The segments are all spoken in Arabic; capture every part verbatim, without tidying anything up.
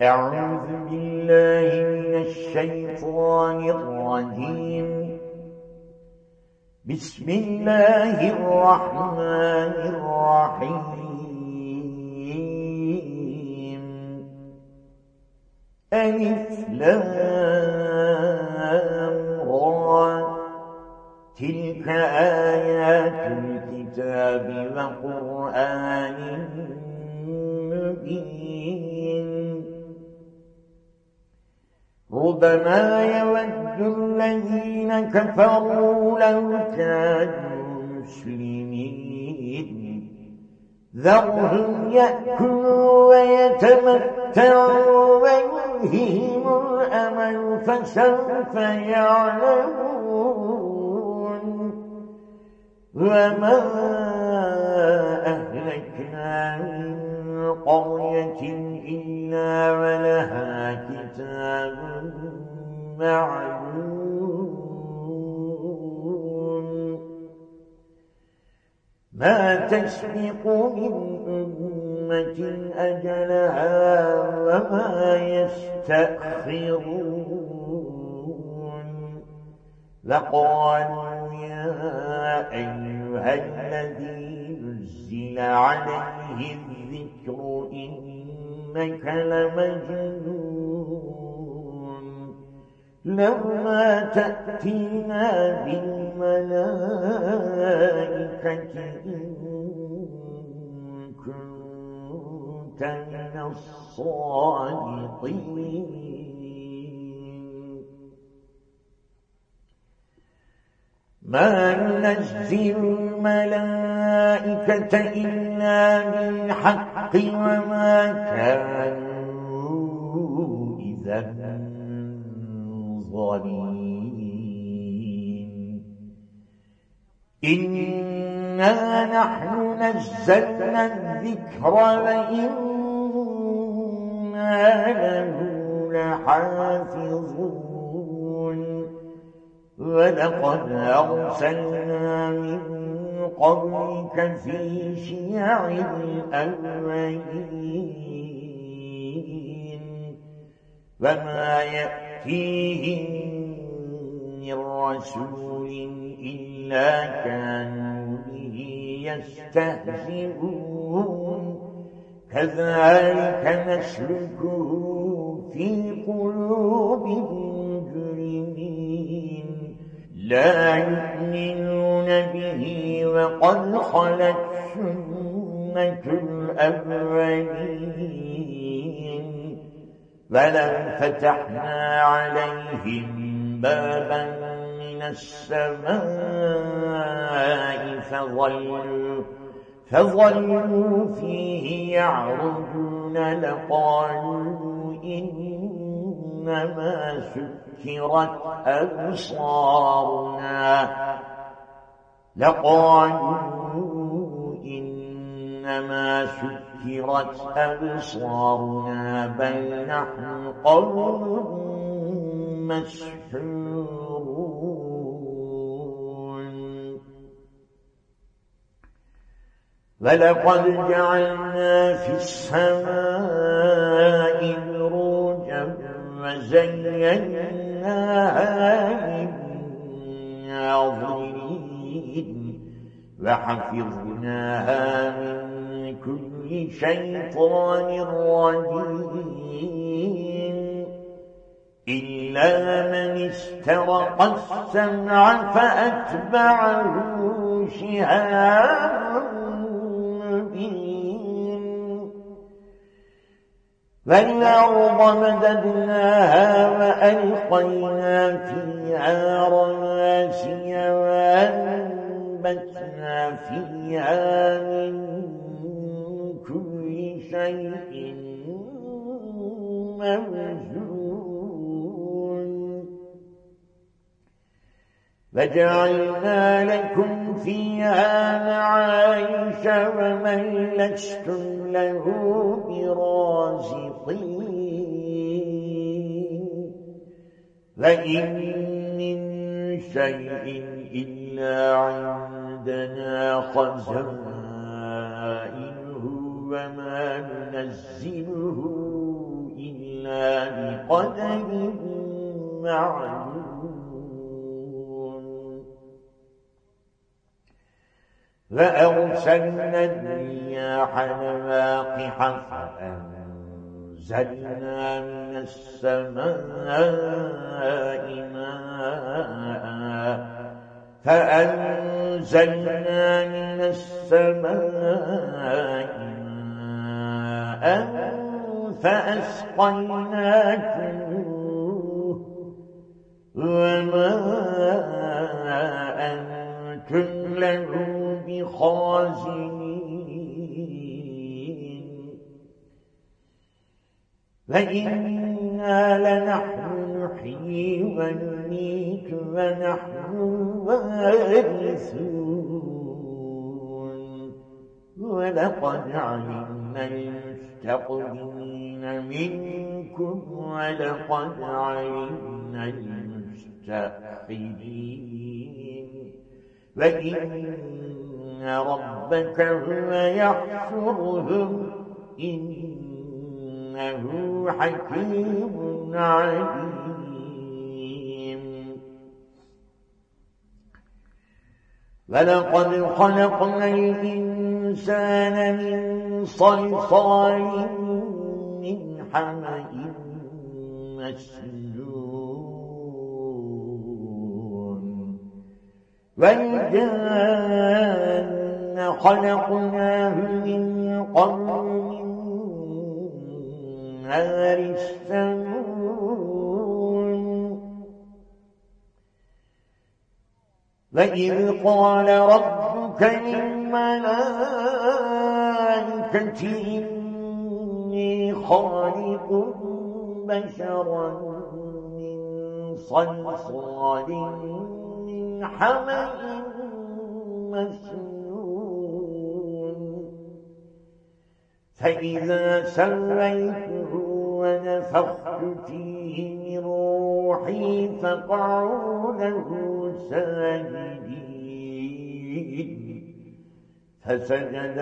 أعوذ بالله من الشيطان الرجيم. بسم الله الرحمن الرحيم. ألف لام را، تلك آيات الكتاب وقرآن مبين. ربما يود الذين كفروا لو كانوا مسلمين، ذرهم يأكلوا ويتمتعوا ويلههم الأمل فسوف يعلمون. وما أهلكنا من قرية إلا ولها كتاب معلوم، ما تسبق من أمة أجلها وما يستأخرون. وقالوا يا أيها الذي نزل عليه الذكر إنك لمجنون، لما تأتينا بالملائكة إن كنت من الصادقين. ما ننزل الملائكة إلا بالحق وما كانوا إذا منظرين. إنا نحن نزلنا الذكر وإنا له لحافظون. ولقد أرسلنا من قبلك في شيع الأولين، وما يأتيهم من رسول إلا كانوا به يستهزئون. كذلك نسلكه في قلوب المجرمين، لا يؤمنون به وقد خلت سنة الأولين. ولو فتحنا عليهم بابا من السماء فظلوا فظلوا فيه يعرجون لقالوا إنما سكرت أبصارنا لقالوا إنما سكرت أبصارنا بل نحن قوم مسحورون. ولقد جعلنا في السماء بروجا وزيناها للناظرين وحفظناها من كل شيطان رجيم إلا من استرق السمع فأتبعه شهاب مبين. والأرض مددناها وألقينا فيها رواسي وأنبتنا فيها من كل شيء موزون. وجعلنا لكم فيها معايش ومن لستم له برازقين. وإن من شيء إلا عندنا خزائنه وما ننزله إلا بقدر معلوم فأرسلنا الرياح لواقح فأنزلنا من السماء ماء فأنزلنا من السماء ماء فأسقيناكموه وما أنتم له بخازنين فإنا لنحن نحيي ونميت ونحن الوارثون ولقد علمنا المستقدمين منكم ولقد علمنا المستأخرين وإن ربك هو يحشرهم إنه حكيم عليم ولقد خلقنا الإنسان من صلصال من حمأ مسنون والجان خلقناه من قبل من نار السموم وإذ قال ربك للملائكة إني خالق بشرا من صلصال من حمأ مسنون فإذا سويته ونفخت فيه من روحي فقعوا له ساجدين فسجد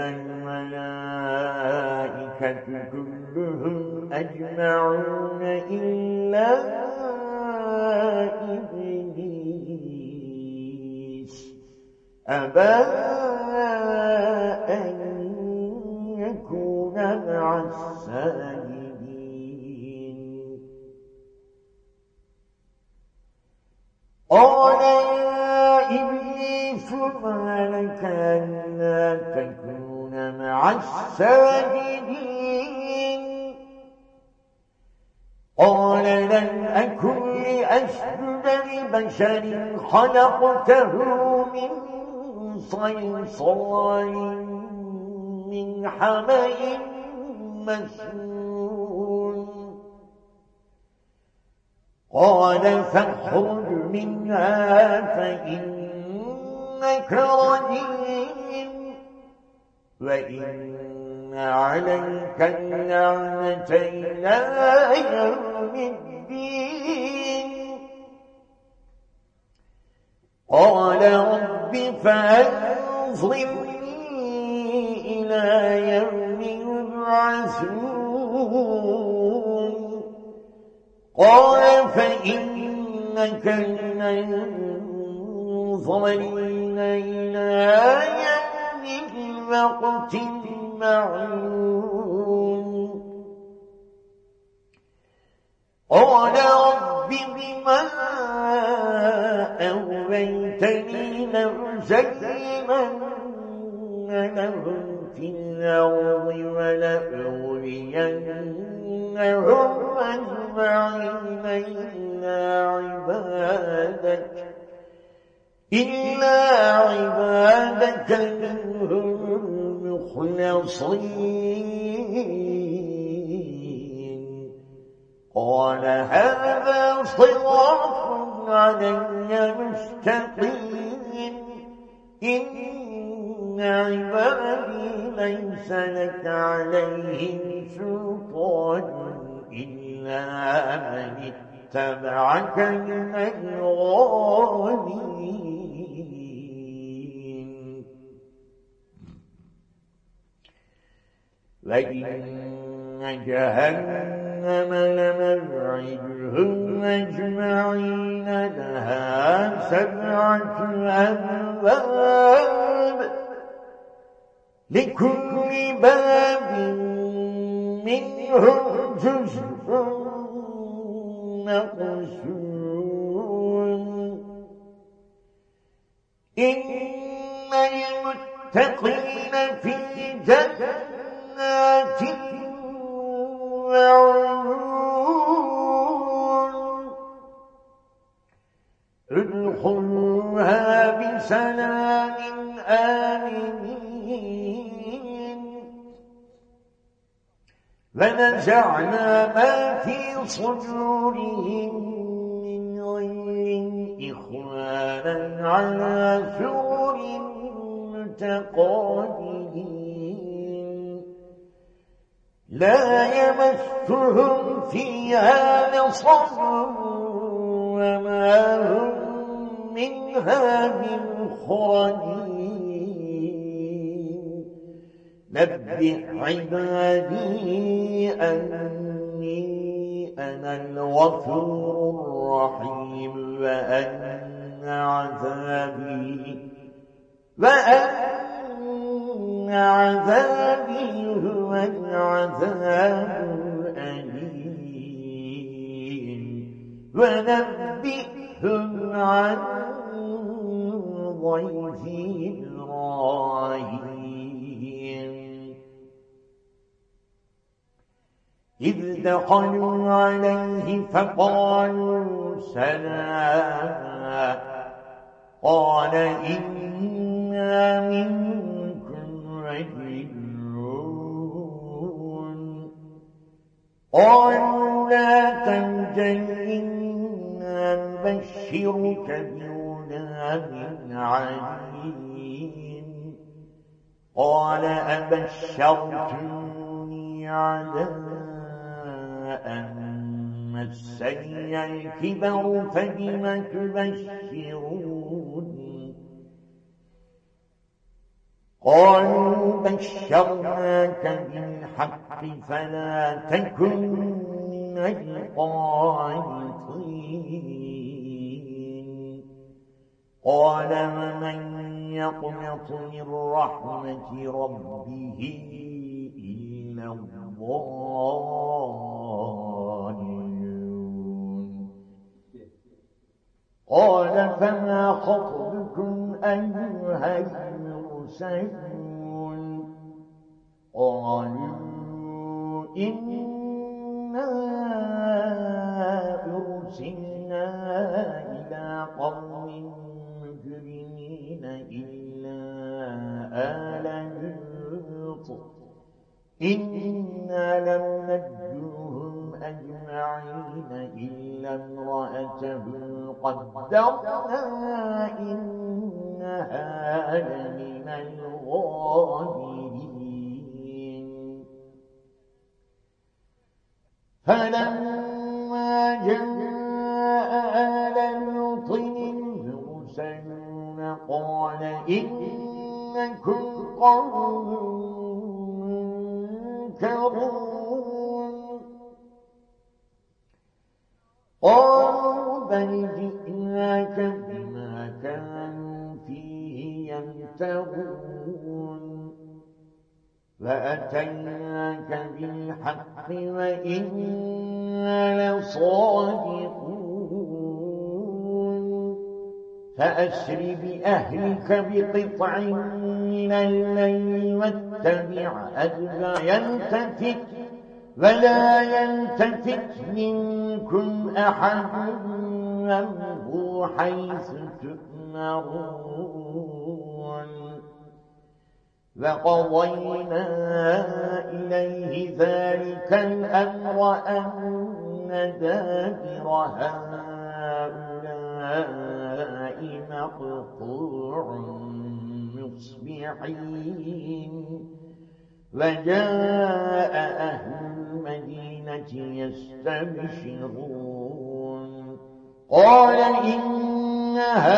الملائكة كلهم أجمعون إلا إبليس أبى أن يكون مع الساجدين قال يا إبليس ما لك ألا تكون مع الساجدين قال لن أكن لأسجد لبشر خلقته من صلصال من حمأ مسنون قال فاخرج منها فإنك رجيم وإن عليك اللعنة إلى يوم الدين قال رب فأنظرني إلى يوم يبعثون قال فإنك من المنظرين إلى يوم الوقت المعلوم قال رب بما أغويتني لأزينن لهم في الأرض ولأغوينهم أجمعين إلا عبادك إلا عبادك منهم المخلصين قال هذا صراط علي مستقيم إن عبادي ليس لك عليهم سلطان إلا من اتبعك من الغالين وإن جهنم لموعدهم نصف مقسوم إن المتقين في جنات وعيون ادخلوها بسلام آمنين ونزعنا ما في صدورهم من غل إخوانا على سرر متقابلين لا يمسهم فيها نصب وما هم منها بمخرجين نبئ عبادي أني أنا الغفور الرحيم وأن عذابي وأن عذابي هو العذاب الأليم ونبئهم عن ضيف إبراهيم إذ دخلوا عليه فقالوا سلاما قال إنا منكم وجلون قالوا لا توجل إنا نبشرك بغلام عليم قال أبشرتموني على أن مسني الكبر فبم تبشرون قالوا بشرناك بالحق فلا تكن من القانطين قال ومن يقنط من رحمة ربه إلا الضالون قال فما خطبكم أيها المرسلون قالوا إنا أرسلنا إلى قوم مجرمين إلا آل لوط إنا لم نجوهم أجمعين إلا امرأته قدرنا إنها لمن الغابرين فلما جاء آل لوط المرسلون قال إنكم قوم منكرون قالوا بل جئناك بما كانوا فيه يمترون وأتيناك بالحق وإنا لصادقون فأسر بأهلك بقطع من الليل واتبع أدبار يلتفت ولا يلتفت منكم أحد وامضوا حيث تؤمرون وقضينا إليه ذلك الأمر أن دابر هؤلاء مقطوع مصبحين وجاء أهل المدينة يستبشرون قال إن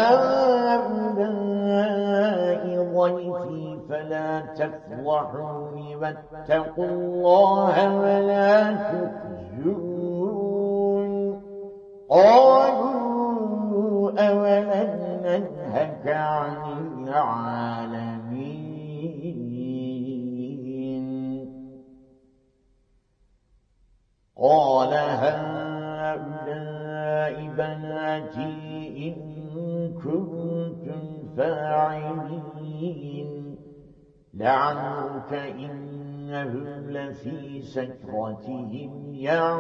هؤلاء ضيفي فلا تفضحون واتقوا الله ولا تخزون قالوا أولم ننهك عن العالمين قال قال هؤلاء بناتي إن كنتم فاعلين لعمرك إنهم لفي سكرتهم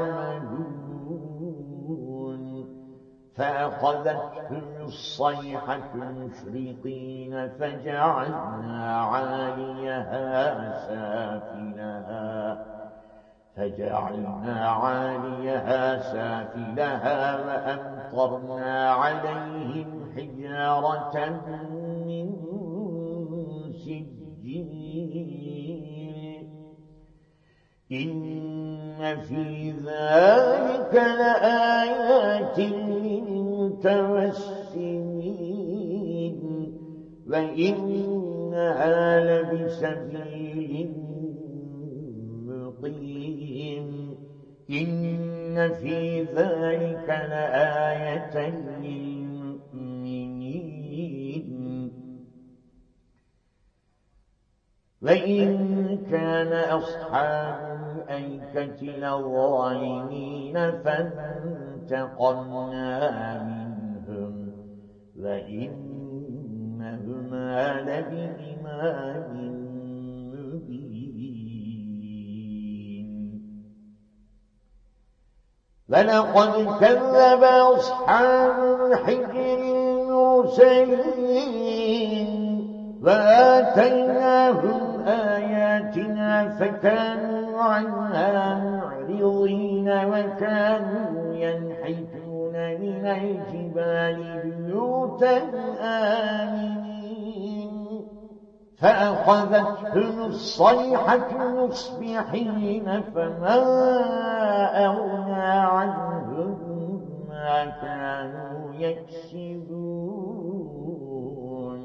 يعمهون فأخذتهم الصيحة مشرقين فجعلنا عاليها سافلها فجعلنا عاليها سافلها وأمطرنا عليهم حجارة من سجيل إن في ذلك لآيات للمتوسمين وإنها لبسبيل مقيم إن في ذلك لآية للمؤمنين وإن كان أصحاب الأيكة لظالمين فانتقمنا منهم وإنهما لبإمام مبين ولقد كذب أصحاب الحجر المرسلين وآتيناهم آياتنا فكانوا عنها معرضين وكانوا ينحتون من الجبال بيوتا آمنين فأخذتهم الصيحة مصبحين فما أغنى عنهم ما كانوا يكسبون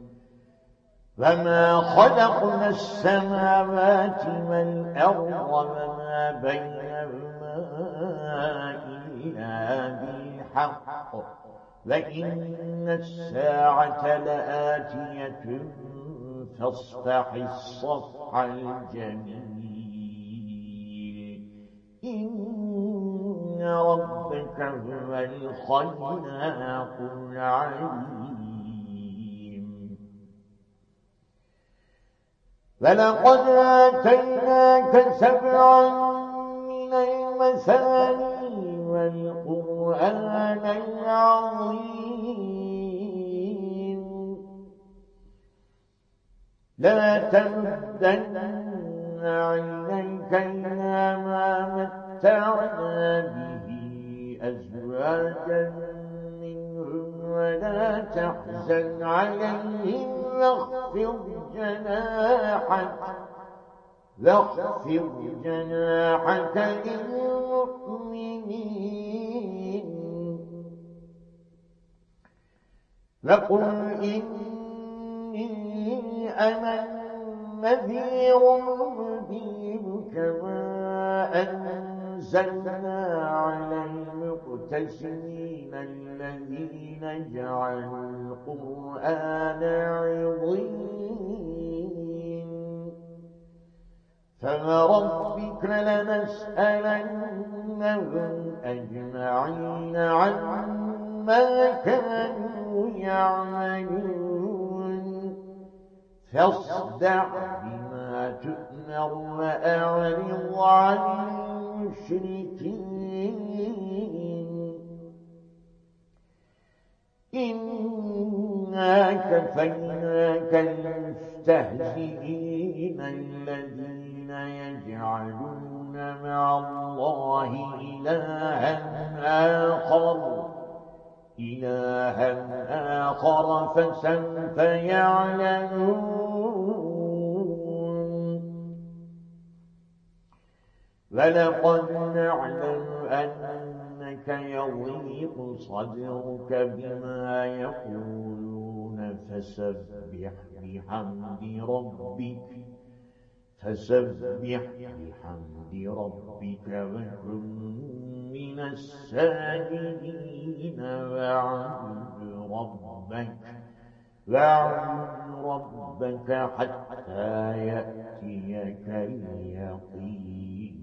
وما خلقنا السماوات والأرض وما بينهما إلا بالحق وإن الساعة لآتية فاصفح الصفح الجميل إن ربك هو الخلاق العليم ولقد آتيناك سبعا من المثاني والقرآن العظيم لا تمدن عينيك إلى ما متعنا به أزواجا منهم ولا تحزن عليهم واخفض جناحك واخفض جناحك للمؤمنين وقل إني أنا النذير المبين كما أنزلنا على المقتسمين الذين جعلوا القرآن عضين فوربك لنسألنهم أجمعين عما كانوا يعملون فاصدع بما تؤمر وأعرض عن المشركين إنا كفيناك المستهزئين الذين يجعلون مع الله إلها آخر إلها آخر فسوف يعلمون ولقد نعلم أنك يضيق صدرك بما يقولون فسبح بحمد ربك فسبح بحمد ربك وكن من الساجدين واعبد ربك واعبد ربك حتى يأتيك اليقين